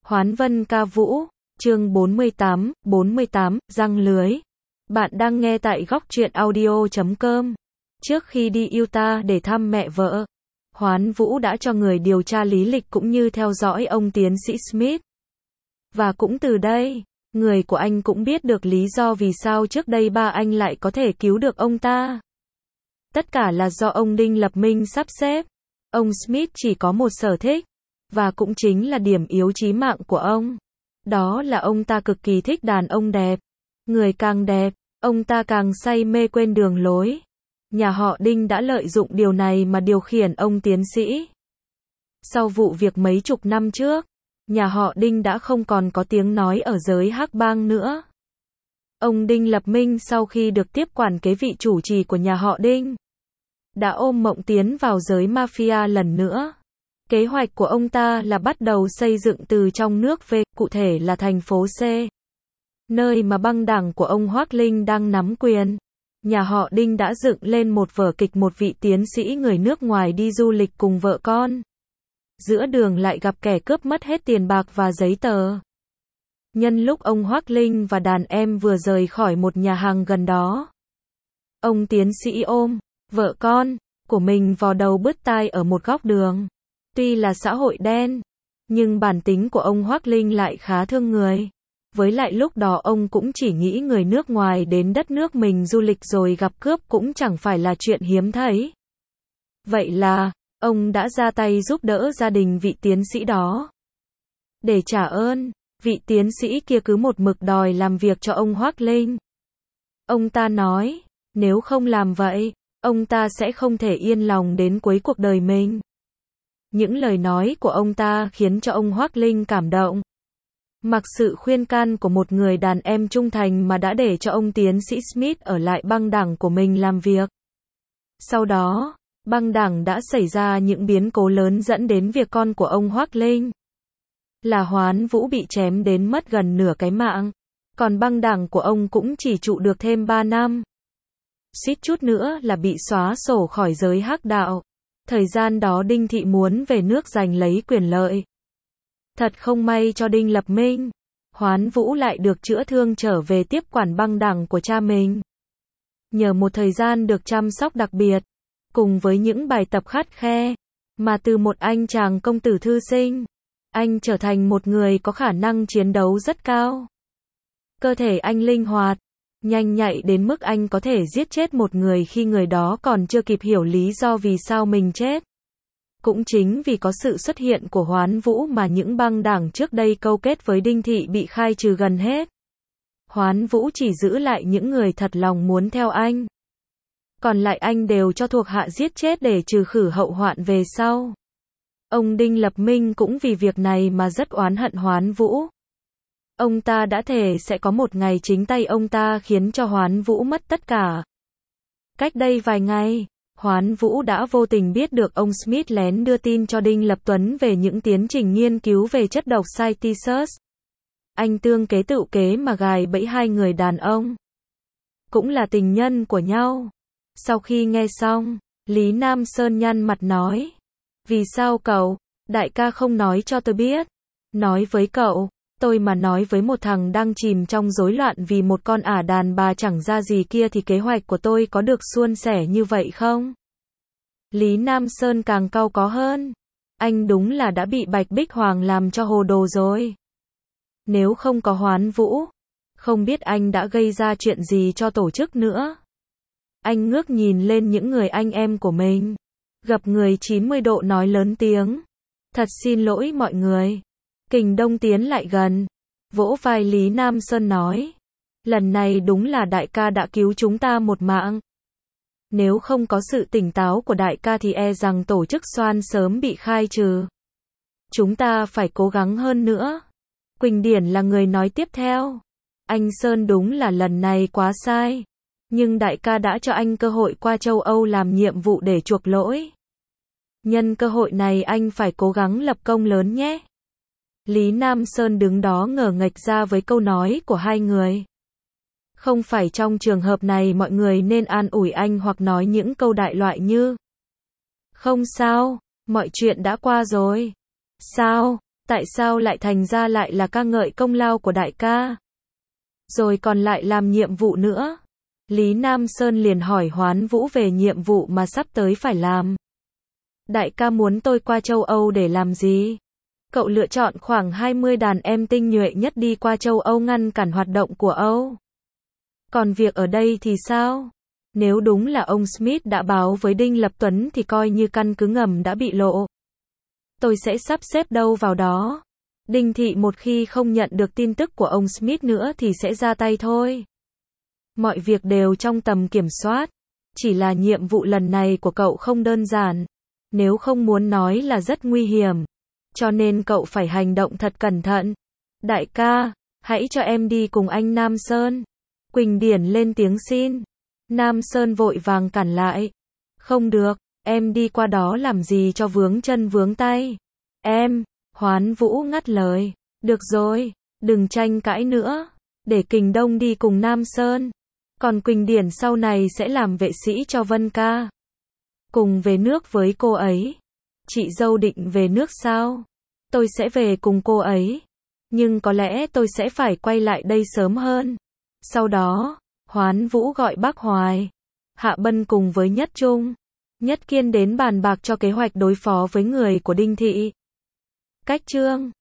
Hoán Vân ca vũ, chương 48, răng lưới. Bạn đang nghe tại góc truyện audio.com. Trước khi đi Utah để thăm mẹ vợ, Hoán Vũ đã cho người điều tra lý lịch cũng như theo dõi ông tiến sĩ Smith. Và cũng từ đây, người của anh cũng biết được lý do vì sao trước đây ba anh lại có thể cứu được ông ta. Tất cả là do ông Đinh Lập Minh sắp xếp. Ông Smith chỉ có một sở thích, và cũng chính là điểm yếu chí mạng của ông. Đó là ông ta cực kỳ thích đàn ông đẹp. Người càng đẹp, ông ta càng say mê quên đường lối. Nhà họ Đinh đã lợi dụng điều này mà điều khiển ông tiến sĩ. Sau vụ việc mấy chục năm trước, nhà họ Đinh đã không còn có tiếng nói ở giới hắc bang nữa. Ông Đinh Lập Minh sau khi được tiếp quản kế vị chủ trì của nhà họ Đinh, đã ôm mộng tiến vào giới mafia lần nữa. Kế hoạch của ông ta là bắt đầu xây dựng từ trong nước về, cụ thể là thành phố C, nơi mà băng đảng của ông Hoác Linh đang nắm quyền. Nhà họ Đinh đã dựng lên một vở kịch một vị tiến sĩ người nước ngoài đi du lịch cùng vợ con. Giữa đường lại gặp kẻ cướp mất hết tiền bạc và giấy tờ. Nhân lúc ông Hoác Linh và đàn em vừa rời khỏi một nhà hàng gần đó, ông tiến sĩ ôm vợ con của mình vào đầu bứt tai ở một góc đường. Tuy là xã hội đen, nhưng bản tính của ông Hoác Linh lại khá thương người. Với lại lúc đó ông cũng chỉ nghĩ người nước ngoài đến đất nước mình du lịch rồi gặp cướp cũng chẳng phải là chuyện hiếm thấy. Vậy là, ông đã ra tay giúp đỡ gia đình vị tiến sĩ đó. Để trả ơn, vị tiến sĩ kia cứ một mực đòi làm việc cho ông Hoác Linh. Ông ta nói, nếu không làm vậy, ông ta sẽ không thể yên lòng đến cuối cuộc đời mình. Những lời nói của ông ta khiến cho ông Hoác Linh cảm động. Mặc sự khuyên can của một người đàn em trung thành mà đã để cho ông tiến sĩ Smith ở lại băng đảng của mình làm việc. Sau đó, băng đảng đã xảy ra những biến cố lớn dẫn đến việc con của ông Hoác Linh là Hoán Vũ bị chém đến mất gần nửa cái mạng. Còn băng đảng của ông cũng chỉ trụ được thêm 3 năm. Suýt chút nữa là bị xóa sổ khỏi giới hắc đạo. Thời gian đó Đinh Thị muốn về nước giành lấy quyền lợi. Thật không may cho Đinh Lập Minh, Hoán Vũ lại được chữa thương trở về tiếp quản băng đảng của cha mình. Nhờ một thời gian được chăm sóc đặc biệt, cùng với những bài tập khắt khe, mà từ một anh chàng công tử thư sinh, anh trở thành một người có khả năng chiến đấu rất cao. Cơ thể anh linh hoạt, nhanh nhạy đến mức anh có thể giết chết một người khi người đó còn chưa kịp hiểu lý do vì sao mình chết. Cũng chính vì có sự xuất hiện của Hoán Vũ mà những băng đảng trước đây câu kết với Đinh Thị bị khai trừ gần hết. Hoán Vũ chỉ giữ lại những người thật lòng muốn theo anh. Còn lại anh đều cho thuộc hạ giết chết để trừ khử hậu hoạn về sau. Ông Đinh Lập Minh cũng vì việc này mà rất oán hận Hoán Vũ. Ông ta đã thề sẽ có một ngày chính tay ông ta khiến cho Hoán Vũ mất tất cả. Cách đây vài ngày, Hoán Vũ đã vô tình biết được ông Smith lén đưa tin cho Đinh Lập Tuấn về những tiến trình nghiên cứu về chất độc Cytisus. Anh tương kế tựu kế mà gài bẫy hai người đàn ông. Cũng là tình nhân của nhau. Sau khi nghe xong, Lý Nam Sơn nhăn mặt nói. Vì sao cậu, đại ca không nói cho tôi biết? Nói với cậu, tôi mà nói với một thằng đang chìm trong rối loạn vì một con ả đàn bà chẳng ra gì kia thì kế hoạch của tôi có được suôn sẻ như vậy không? Lý Nam Sơn càng cau có hơn. Anh đúng là đã bị Bạch Bích Hoàng làm cho hồ đồ rồi. Nếu không có Hoán Vũ, không biết anh đã gây ra chuyện gì cho tổ chức nữa. Anh ngước nhìn lên những người anh em của mình. Gập người 90 độ nói lớn tiếng. Thật xin lỗi mọi người. Kình Đông tiến lại gần, vỗ vai Lý Nam Sơn nói. Lần này đúng là đại ca đã cứu chúng ta một mạng. Nếu không có sự tỉnh táo của đại ca thì e rằng tổ chức Xoan sớm bị khai trừ. Chúng ta phải cố gắng hơn nữa. Quỳnh Điển là người nói tiếp theo. Anh Sơn đúng là lần này quá sai. Nhưng đại ca đã cho anh cơ hội qua châu Âu làm nhiệm vụ để chuộc lỗi. Nhân cơ hội này anh phải cố gắng lập công lớn nhé. Lý Nam Sơn đứng đó ngờ nghệch ra với câu nói của hai người. Không phải trong trường hợp này mọi người nên an ủi anh hoặc nói những câu đại loại như không sao, mọi chuyện đã qua rồi. Sao, Tại sao lại thành ra lại là ca ngợi công lao của đại ca? Rồi còn lại làm nhiệm vụ nữa. Lý Nam Sơn liền hỏi Hoán Vũ về nhiệm vụ mà sắp tới phải làm. Đại ca muốn tôi qua châu Âu để làm gì? Cậu lựa chọn khoảng 20 đàn em tinh nhuệ nhất đi qua châu Âu ngăn cản hoạt động của Âu. Còn việc ở đây thì sao? Nếu đúng là ông Smith đã báo với Đinh Lập Tuấn thì coi như căn cứ ngầm đã bị lộ. Tôi sẽ sắp xếp đâu vào đó. Đinh Thị một khi không nhận được tin tức của ông Smith nữa thì sẽ ra tay thôi. Mọi việc đều trong tầm kiểm soát. Chỉ là nhiệm vụ lần này của cậu không đơn giản. Nếu không muốn nói là rất nguy hiểm. Cho nên cậu phải hành động thật cẩn thận. Đại ca, hãy cho em đi cùng anh Nam Sơn. Quỳnh Điển lên tiếng xin. Nam Sơn vội vàng cản lại. Không được, em đi qua đó làm gì cho vướng chân vướng tay. Em, Hoán Vũ ngắt lời. Được rồi, đừng tranh cãi nữa. Để Kình Đông đi cùng Nam Sơn. Còn Quỳnh Điển sau này sẽ làm vệ sĩ cho Vân ca. Cùng về nước với cô ấy. Chị dâu định về nước sao? Tôi sẽ về cùng cô ấy. Nhưng có lẽ tôi sẽ phải quay lại đây sớm hơn. Sau đó, Hoán Vũ gọi bác Hoài, Hạ Bân cùng với Nhất Trung, Nhất Kiên đến bàn bạc cho kế hoạch đối phó với người của Đinh Thị. Cách chương